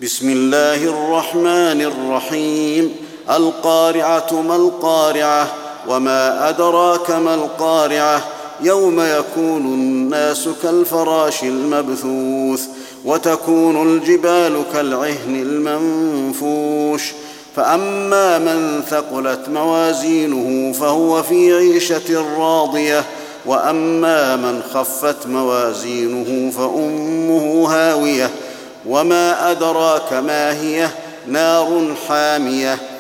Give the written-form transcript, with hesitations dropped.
بسم الله الرحمن الرحيم. القارعة ما القارعة وما أدراك ما القارعة يوم يكون الناس كالفراش المبثوث وتكون الجبال كالعهن المنفوش فأما من ثقلت موازينه فهو في عيشة راضية وأما من خفت موازينه فأمه هاوية وما أدراك ما هي نار حامية